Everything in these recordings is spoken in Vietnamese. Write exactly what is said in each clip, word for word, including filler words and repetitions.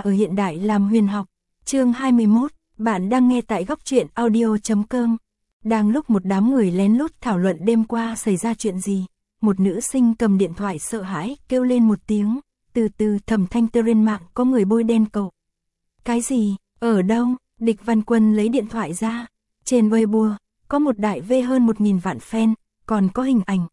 ở hiện đại làm huyền học. Chương hai mươi mốt, bạn đang nghe tại góc truyện audio chấm com. Đang lúc một đám người lén lút thảo luận đêm qua xảy ra chuyện gì, một nữ sinh cầm điện thoại sợ hãi kêu lên một tiếng, từ từ Thẩm Thanh trên mạng có người bôi đen cậu. Cái gì, ở đâu? Địch Văn Quân lấy điện thoại ra, trên Weibo có một đại V hơn một nghìn vạn fan, còn có hình ảnh.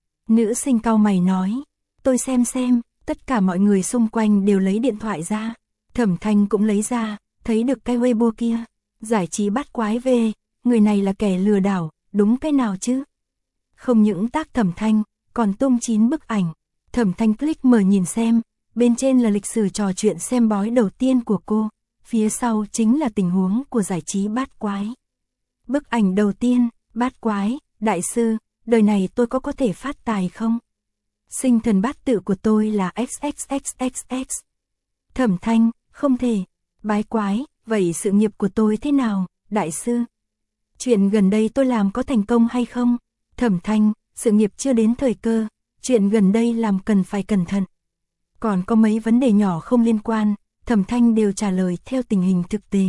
Nữ sinh cau mày nói, tôi xem xem, tất cả mọi người xung quanh đều lấy điện thoại ra. Thẩm Thanh cũng lấy ra, thấy được cái Weibo kia, giải trí bắt quái về, người này là kẻ lừa đảo, đúng cái nào chứ? Không những tác Thẩm Thanh, còn tung chín bức ảnh. Thẩm Thanh click mở nhìn xem, bên trên là lịch sử trò chuyện xem bói đầu tiên của cô, phía sau chính là tình huống của giải trí bát quái. Bức ảnh đầu tiên, bát quái, đại sư, đời này tôi có có thể phát tài không? Sinh thần bát tự của tôi là ích ích ích ích ích. Thẩm Thanh, không thể. Bái quái, vậy sự nghiệp của tôi thế nào, đại sư? Chuyện gần đây tôi làm có thành công hay không? Thẩm Thanh, sự nghiệp chưa đến thời cơ, chuyện gần đây làm cần phải cẩn thận. Còn có mấy vấn đề nhỏ không liên quan, Thẩm Thanh đều trả lời theo tình hình thực tế.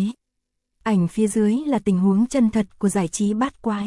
Ảnh phía dưới là tình huống chân thật của giải trí bát quái.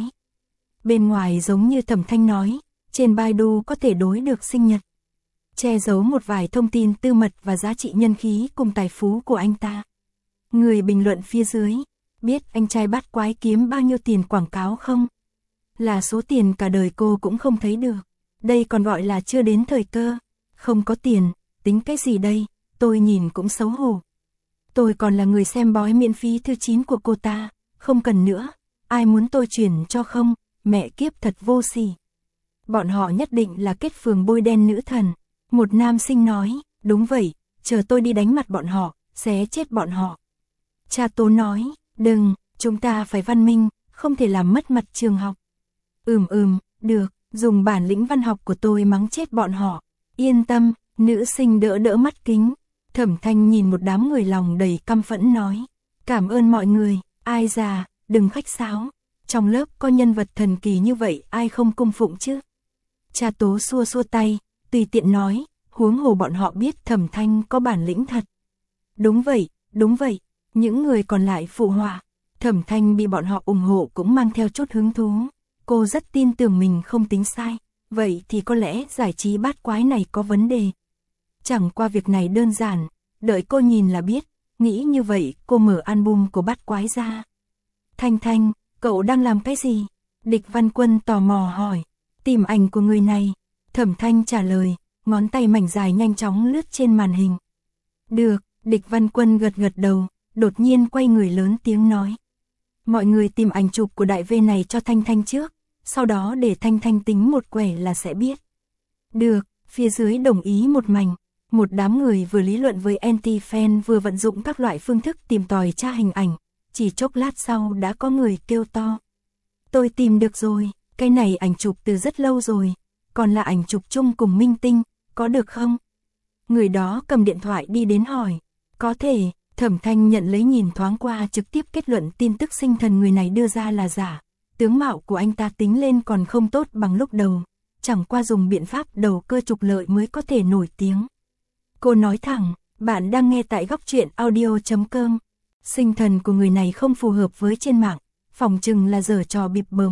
Bên ngoài giống như Thẩm Thanh nói, trên Baidu có thể đối được sinh nhật. Che giấu một vài thông tin tư mật và giá trị nhân khí cùng tài phú của anh ta. Người bình luận phía dưới, biết anh trai bát quái kiếm bao nhiêu tiền quảng cáo không? Là số tiền cả đời cô cũng không thấy được. Đây còn gọi là chưa đến thời cơ. Không có tiền, tính cái gì đây, tôi nhìn cũng xấu hổ. Tôi còn là người xem bói miễn phí thứ chín của cô ta, không cần nữa, ai muốn tôi chuyển cho không, mẹ kiếp thật vô sỉ. Bọn họ nhất định là kết phường bôi đen nữ thần. Một nam sinh nói, đúng vậy, chờ tôi đi đánh mặt bọn họ, xé chết bọn họ. Cha Tố nói, đừng, chúng ta phải văn minh, không thể làm mất mặt trường học. Ừm ừm, được, dùng bản lĩnh văn học của tôi mắng chết bọn họ. Yên tâm, nữ sinh đỡ đỡ mắt kính. Thẩm Thanh nhìn một đám người lòng đầy căm phẫn nói, cảm ơn mọi người, ai già, đừng khách sáo. Trong lớp có nhân vật thần kỳ như vậy ai không cung phụng chứ? Cha Tố xua xua tay, tùy tiện nói, huống hồ bọn họ biết Thẩm Thanh có bản lĩnh thật. Đúng vậy, đúng vậy, những người còn lại phụ họa. Thẩm Thanh bị bọn họ ủng hộ cũng mang theo chút hứng thú. Cô rất tin tưởng mình không tính sai, vậy thì có lẽ giải trí bát quái này có vấn đề. Chẳng qua việc này đơn giản, đợi cô nhìn là biết, nghĩ như vậy cô mở album của bát quái ra. Thanh Thanh, cậu đang làm cái gì? Địch Văn Quân tò mò hỏi, tìm ảnh của người này. Thẩm Thanh trả lời, ngón tay mảnh dài nhanh chóng lướt trên màn hình. Được, Địch Văn Quân gật gật đầu, đột nhiên quay người lớn tiếng nói. Mọi người tìm ảnh chụp của đại V này cho Thanh Thanh trước, sau đó để Thanh Thanh tính một quẻ là sẽ biết. Được, phía dưới đồng ý một mảnh. Một đám người vừa lý luận với anti-fan vừa vận dụng các loại phương thức tìm tòi tra hình ảnh. Chỉ chốc lát sau đã có người kêu to. Tôi tìm được rồi, cái này ảnh chụp từ rất lâu rồi, còn là ảnh chụp chung cùng minh tinh, có được không? Người đó cầm điện thoại đi đến hỏi. Có thể, Thẩm Thanh nhận lấy nhìn thoáng qua trực tiếp kết luận tin tức sinh thần người này đưa ra là giả. Tướng mạo của anh ta tính lên còn không tốt bằng lúc đầu, chẳng qua dùng biện pháp đầu cơ trục lợi mới có thể nổi tiếng. Cô nói thẳng, bạn đang nghe tại góc truyện audio chấm com. Sinh thần của người này không phù hợp với trên mạng, phỏng chừng là giở trò bịp bợm.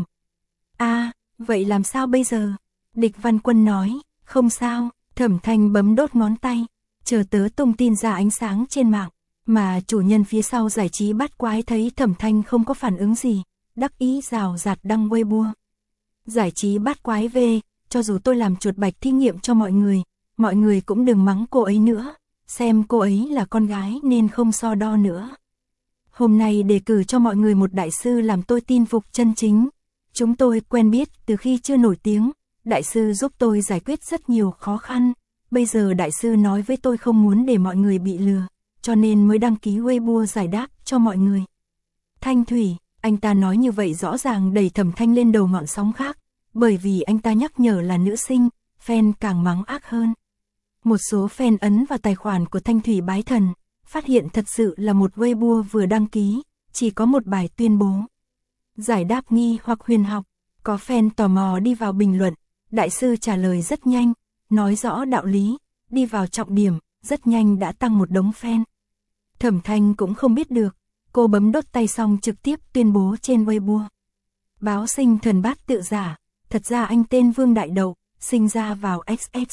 À, vậy làm sao bây giờ? Địch Văn Quân nói, không sao, Thẩm Thanh bấm đốt ngón tay, chờ tớ tung tin ra ánh sáng trên mạng, mà chủ nhân phía sau giải trí bát quái thấy Thẩm Thanh không có phản ứng gì, đắc ý rào rạt đăng Weibo. Giải trí bát quái về, cho dù tôi làm chuột bạch thí nghiệm cho mọi người, mọi người cũng đừng mắng cô ấy nữa, xem cô ấy là con gái nên không so đo nữa. Hôm nay đề cử cho mọi người một đại sư làm tôi tin phục chân chính. Chúng tôi quen biết từ khi chưa nổi tiếng, đại sư giúp tôi giải quyết rất nhiều khó khăn. Bây giờ đại sư nói với tôi không muốn để mọi người bị lừa, cho nên mới đăng ký Weibo giải đáp cho mọi người. Thanh Thủy, anh ta nói như vậy rõ ràng đẩy Thẩm Thanh lên đầu ngọn sóng khác, bởi vì anh ta nhắc nhở là nữ sinh, fan càng mắng ác hơn. Một số fan ấn vào tài khoản của Thanh Thủy bái thần, phát hiện thật sự là một Weibo vừa đăng ký, chỉ có một bài tuyên bố. Giải đáp nghi hoặc huyền học, có fan tò mò đi vào bình luận, đại sư trả lời rất nhanh, nói rõ đạo lý, đi vào trọng điểm, rất nhanh đã tăng một đống fan. Thẩm Thanh cũng không biết được, cô bấm đốt tay xong trực tiếp tuyên bố trên Weibo. Báo sinh thần bát tự giả, thật ra anh tên Vương Đại Đậu, sinh ra vào ích ích.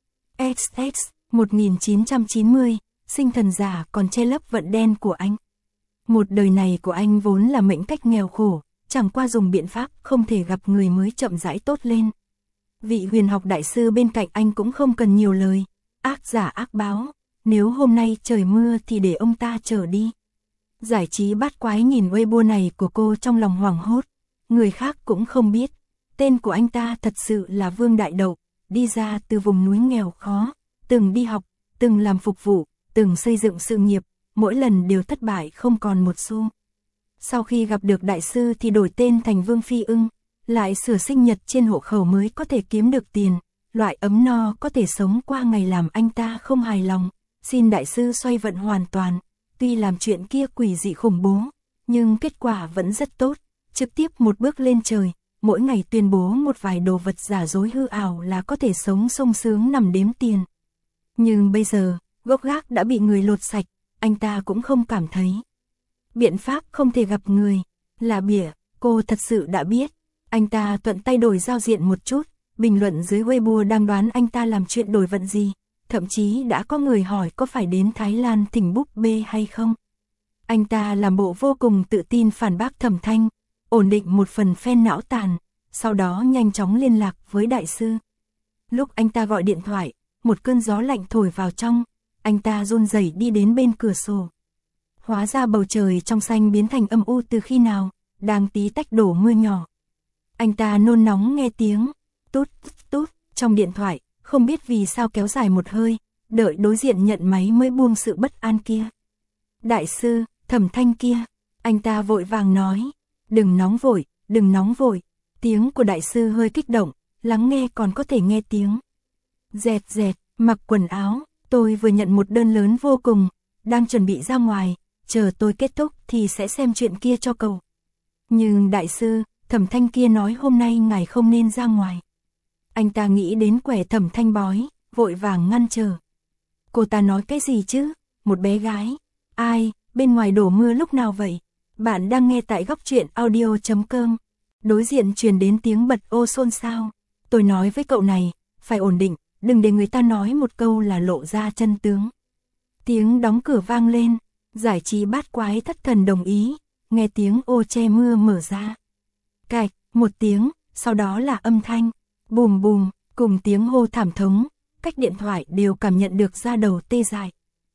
ích ích một nghìn chín trăm chín mươi, sinh thần giả còn che lấp vận đen của anh. Một đời này của anh vốn là mệnh cách nghèo khổ, chẳng qua dùng biện pháp không thể gặp người mới chậm rãi tốt lên. Vị huyền học đại sư bên cạnh anh cũng không cần nhiều lời, ác giả ác báo, nếu hôm nay trời mưa thì để ông ta trở đi. Giải trí bát quái nhìn Weibo này của cô trong lòng hoảng hốt, người khác cũng không biết, tên của anh ta thật sự là Vương Đại Đậu, đi ra từ vùng núi nghèo khó, từng đi học, từng làm phục vụ, từng xây dựng sự nghiệp, mỗi lần đều thất bại không còn một xu. Sau khi gặp được đại sư thì đổi tên thành Vương Phi Ưng, lại sửa sinh nhật trên hộ khẩu mới có thể kiếm được tiền, loại ấm no có thể sống qua ngày làm anh ta không hài lòng, xin đại sư xoay vận hoàn toàn, tuy làm chuyện kia quỷ dị khủng bố, nhưng kết quả vẫn rất tốt, trực tiếp một bước lên trời, mỗi ngày tuyên bố một vài đồ vật giả dối hư ảo là có thể sống sung sướng nằm đếm tiền. Nhưng bây giờ, gốc gác đã bị người lột sạch, anh ta cũng không cảm thấy. Biện pháp không thể gặp người, là bịa, cô thật sự đã biết. Anh ta thuận tay đổi giao diện một chút, bình luận dưới Weibo đang đoán anh ta làm chuyện đổi vận gì, thậm chí đã có người hỏi có phải đến Thái Lan thỉnh búp bê hay không. Anh ta làm bộ vô cùng tự tin phản bác Thẩm Thanh, ổn định một phần phen não tàn, sau đó nhanh chóng liên lạc với đại sư. Lúc anh ta gọi điện thoại, một cơn gió lạnh thổi vào trong, anh ta run rẩy đi đến bên cửa sổ. Hóa ra bầu trời trong xanh biến thành âm u từ khi nào, đang tí tách đổ mưa nhỏ. Anh ta nôn nóng nghe tiếng, tút tút, trong điện thoại, không biết vì sao kéo dài một hơi, đợi đối diện nhận máy mới buông sự bất an kia. Đại sư, Thẩm Thanh kia, anh ta vội vàng nói, đừng nóng vội, đừng nóng vội, tiếng của đại sư hơi kích động, lắng nghe còn có thể nghe tiếng. Dẹt dẹt, mặc quần áo, tôi vừa nhận một đơn lớn vô cùng, đang chuẩn bị ra ngoài, chờ tôi kết thúc thì sẽ xem chuyện kia cho cậu. Nhưng đại sư, Thẩm Thanh kia nói hôm nay ngài không nên ra ngoài. Anh ta nghĩ đến quẻ Thẩm Thanh bói, vội vàng ngăn trở. Cô ta nói cái gì chứ? Một bé gái. Ai, bên ngoài đổ mưa lúc nào vậy? Bạn đang nghe tại góc truyện audio chấm com. Đối diện truyền đến tiếng bật ô xôn xao. Tôi nói với cậu này, phải ổn định, đừng để người ta nói một câu là lộ ra chân tướng. Tiếng đóng cửa vang lên, giải trí bát quái thất thần đồng ý, nghe tiếng ô che mưa mở ra. Cạch, một tiếng, sau đó là âm thanh, bùm bùm, cùng tiếng hô thảm thống, cách điện thoại đều cảm nhận được da đầu tê dại.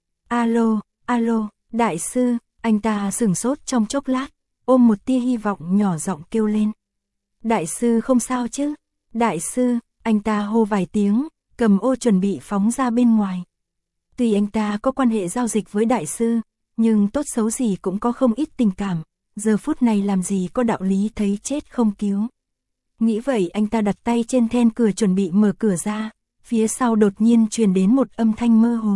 Alo, alo, đại sư, anh ta sửng sốt trong chốc lát, ôm một tia hy vọng nhỏ giọng kêu lên. Đại sư không sao chứ? Đại sư, anh ta hô vài tiếng, cầm ô chuẩn bị phóng ra bên ngoài. Tuy anh ta có quan hệ giao dịch với đại sư, nhưng tốt xấu gì cũng có không ít tình cảm, giờ phút này làm gì có đạo lý thấy chết không cứu. Nghĩ vậy anh ta đặt tay trên then cửa chuẩn bị mở cửa ra, phía sau đột nhiên truyền đến một âm thanh mơ hồ.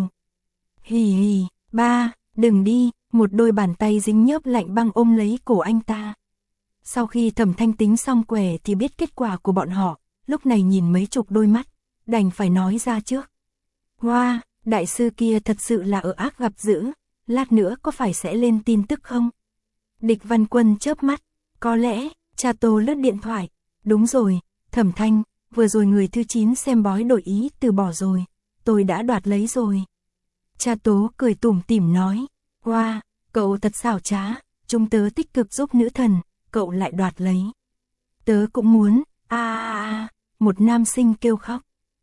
Hì hì, ba, đừng đi, một đôi bàn tay dính nhớp lạnh băng ôm lấy cổ anh ta. Sau khi Thẩm Thanh tính xong quẻ thì biết kết quả của bọn họ, lúc này nhìn mấy chục đôi mắt, đành phải nói ra trước. Hoa, wow, đại sư kia thật sự là ở ác gặp dữ, lát nữa có phải sẽ lên tin tức không? Địch Văn Quân chớp mắt, có lẽ, cha Tô lướt điện thoại, đúng rồi, Thẩm Thanh, vừa rồi người thứ chín xem bói đổi ý từ bỏ rồi, tôi đã đoạt lấy rồi. Cha Tố cười tủm tỉm nói, hoa, wow, cậu thật xảo trá, chúng tớ tích cực giúp nữ thần, cậu lại đoạt lấy. Tớ cũng muốn, a a a, một nam sinh kêu khóc.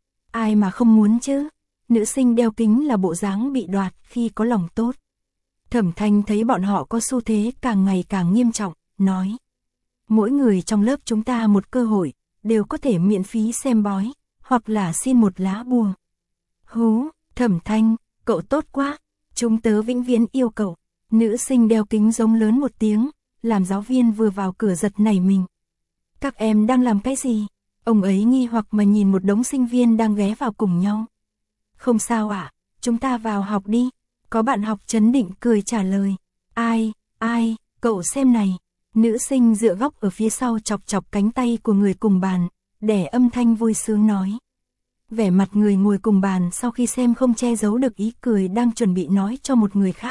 Ai mà không muốn chứ, nữ sinh đeo kính là bộ dáng bị đoạt khi có lòng tốt. Thẩm Thanh thấy bọn họ có xu thế càng ngày càng nghiêm trọng, nói. Mỗi người trong lớp chúng ta một cơ hội, đều có thể miễn phí xem bói, hoặc là xin một lá bùa. Hú, Thẩm Thanh, cậu tốt quá, chúng tớ vĩnh viễn yêu cậu. Nữ sinh đeo kính giống lớn một tiếng, làm giáo viên vừa vào cửa giật nảy mình. Các em đang làm cái gì? Ông ấy nghi hoặc mà nhìn một đống sinh viên đang ghé vào cùng nhau. Không sao ạ, à, chúng ta vào học đi. Có bạn học trấn định cười trả lời. Ai, ai, cậu xem này. Nữ sinh dựa góc ở phía sau chọc chọc cánh tay của người cùng bàn, đẻ âm thanh vui sướng nói. Vẻ mặt người ngồi cùng bàn sau khi xem không che giấu được ý cười đang chuẩn bị nói cho một người khác,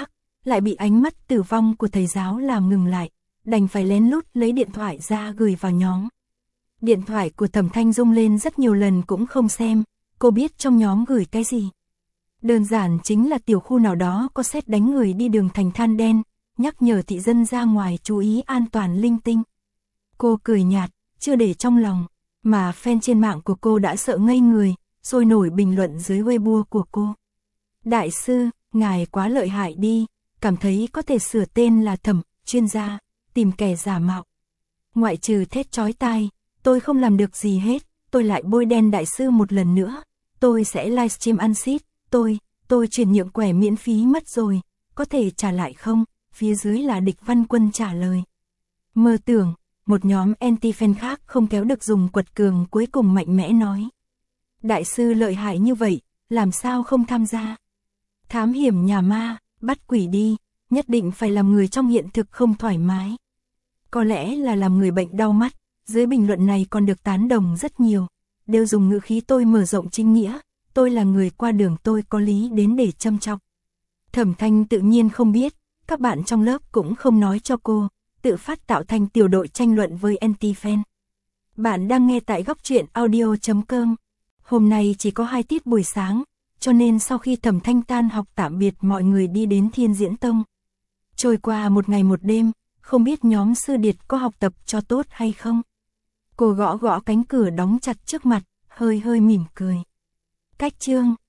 lại bị ánh mắt tử vong của thầy giáo làm ngừng lại, đành phải lén lút lấy điện thoại ra gửi vào nhóm. Điện thoại của Thẩm Thanh rung lên rất nhiều lần cũng không xem, cô biết trong nhóm gửi cái gì. Đơn giản chính là tiểu khu nào đó có sét đánh người đi đường thành than đen, nhắc nhở thị dân ra ngoài chú ý an toàn linh tinh. Cô cười nhạt, chưa để trong lòng, mà fan trên mạng của cô đã sợ ngây người, sôi nổi bình luận dưới Weibo của cô. Đại sư, ngài quá lợi hại đi, cảm thấy có thể sửa tên là Thẩm, chuyên gia, tìm kẻ giả mạo. Ngoại trừ thét chói tai, tôi không làm được gì hết, tôi lại bôi đen đại sư một lần nữa, tôi sẽ livestream ăn xít, tôi, tôi chuyển nhượng quẻ miễn phí mất rồi, có thể trả lại không? Phía dưới là Địch Văn Quân trả lời. Mơ tưởng, một nhóm anti-fan khác không kéo được dùng quật cường cuối cùng mạnh mẽ nói. Đại sư lợi hại như vậy, làm sao không tham gia? Thám hiểm nhà ma, bắt quỷ đi, nhất định phải làm người trong hiện thực không thoải mái. Có lẽ là làm người bệnh đau mắt, dưới bình luận này còn được tán đồng rất nhiều, đều dùng ngữ khí tôi mở rộng chính nghĩa, tôi là người qua đường tôi có lý đến để châm chọc. Thẩm Thanh tự nhiên không biết, các bạn trong lớp cũng không nói cho cô, tự phát tạo thành tiểu đội tranh luận với anti-fan. Bạn đang nghe tại góc truyện audio chấm com. Hôm nay chỉ có hai tiết buổi sáng, cho nên sau khi Thẩm Thanh tan học tạm biệt mọi người đi đến Thiên Diễn Tông. Trôi qua một ngày một đêm, không biết nhóm sư điệt có học tập cho tốt hay không. Cô gõ gõ cánh cửa đóng chặt trước mặt, hơi hơi mỉm cười. Cách chương